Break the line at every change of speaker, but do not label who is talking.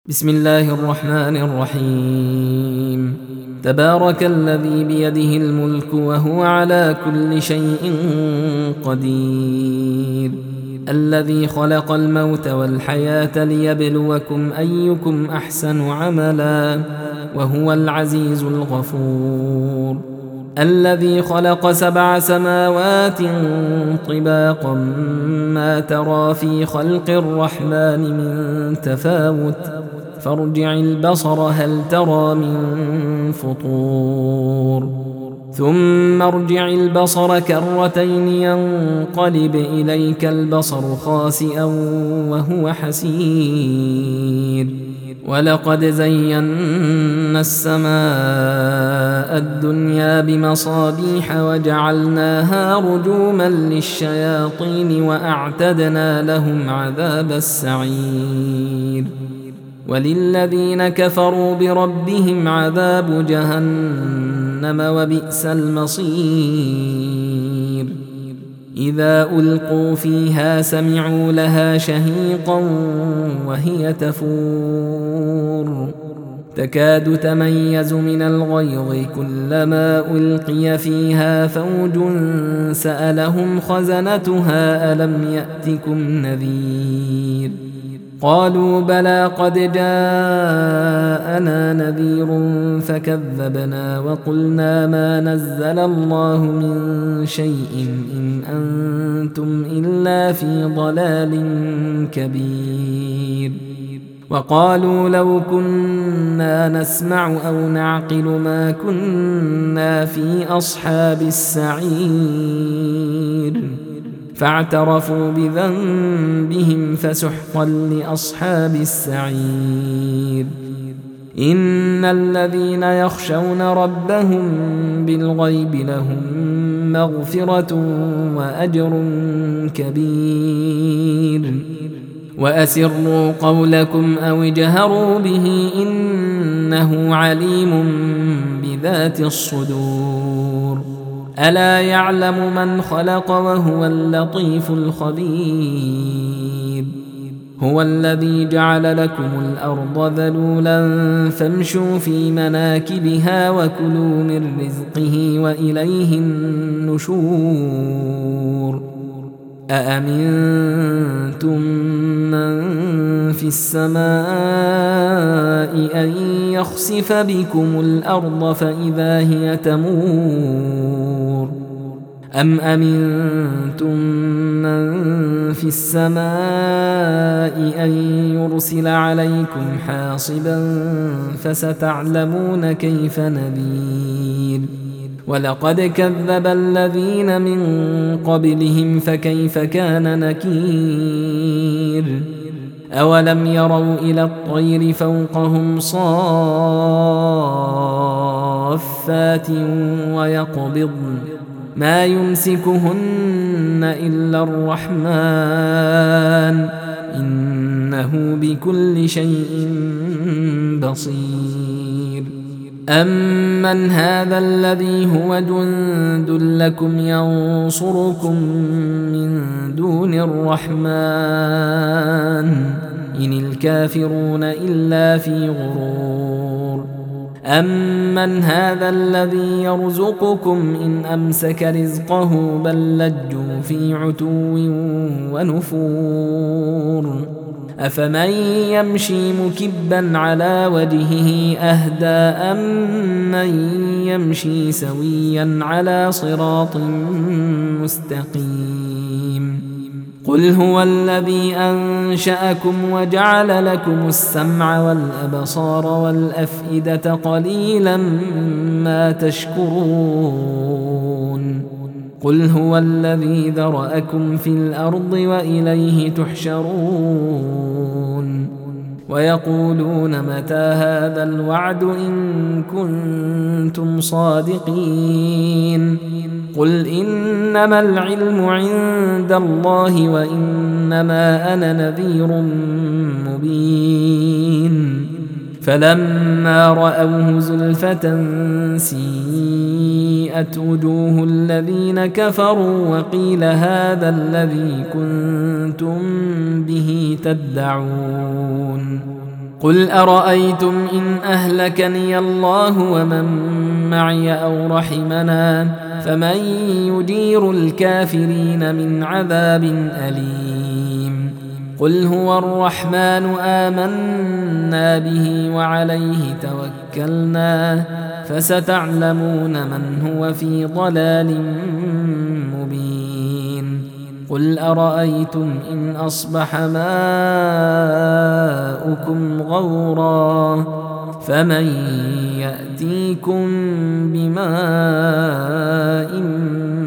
بسم الله الرحمن الرحيم. تبارك الذي بيده الملك وهو على كل شيء قدير، الذي خلق الموت والحياة ليبلوكم أيكم أحسن عملا وهو العزيز الغفور، الذي خلق 7 سماوات طباقا ما ترى في خلق الرحمن من تفاوت فارجع البصر هل ترى من فطور ثم ارجع البصر كرتين ينقلب إليك البصر خاسئا وهو حسير، ولقد زينا السماء الدنيا بمصابيح وجعلناها رجوما للشياطين وأعتدنا لهم عذاب السعير، وللذين كفروا بربهم عذاب جهنم وبئس المصير. إذا ألقوا فيها سمعوا لها شهيقا وهي تفور تكاد تميز من الغيظ كلما ألقي فيها فوج سألهم خزنتها ألم يأتكم نذير قالوا بلى قد جاءنا نذير فكذبنا وقلنا ما نزل الله من شيء إن أنتم إلا في ضلال كبير، وقالوا لو كنا نسمع أو نعقل ما كنا في أصحاب السعير، فاعترفوا بذنبهم فسحقا لأصحاب السعير. إن الذين يخشون ربهم بالغيب لهم مغفرة وأجر كبير، وأسروا قولكم أو اجهروا به إنه عليم بذات الصدور، ألا يعلم من خلق وهو اللطيف الخبير. هو الذي جعل لكم الأرض ذلولا فامشوا في مناكبها وكلوا من رزقه وإليه النشور. أأمنتم من في السماء أن يخسف بكم الأرض فإذا هي تمور أم أمنتم من في السماء أن يرسل عليكم حاصبا فستعلمون كيف نذير. ولقد كذب الذين من قبلهم فكيف كان نكير. أولم يروا إلى الطير فوقهم صافات ويقبضن ما يمسكهن إلا الرحمن إنه بكل شيء بصير. أمن هذا الذي هو جند لكم ينصركم من دون الرحمن إن الكافرون إلا في غرور. أمن هذا الذي يرزقكم إن أمسك رزقه بل لجوا في عتو ونفور. أفمن يمشي مكبا على وجهه أهدى أمن يمشي سويا على صراط مستقيم. قل هو الذي أنشأكم وجعل لكم السمع والأبصار والأفئدة قليلا ما تشكرون. قل هو الذي ذرأكم في الأرض وإليه تحشرون. ويقولون متى هذا الوعد إن كنتم صادقين. قل إنما العلم عند الله وإنما أنا نذير مبين. فلما رأوه زلفة سيئت وجوه الذين كفروا وقيل هذا الذي كنتم به تدعون قل أرأيتم إن أهلكني الله ومن معي أو رحمنا فمن يجير الكافرين من عذاب أليم قل هو الرحمن آمنا به وعليه توكلنا فستعلمون من هو في ضلال مبين قل أرأيتم إن أصبح ماؤكم غورا فمن يأتيكم بماء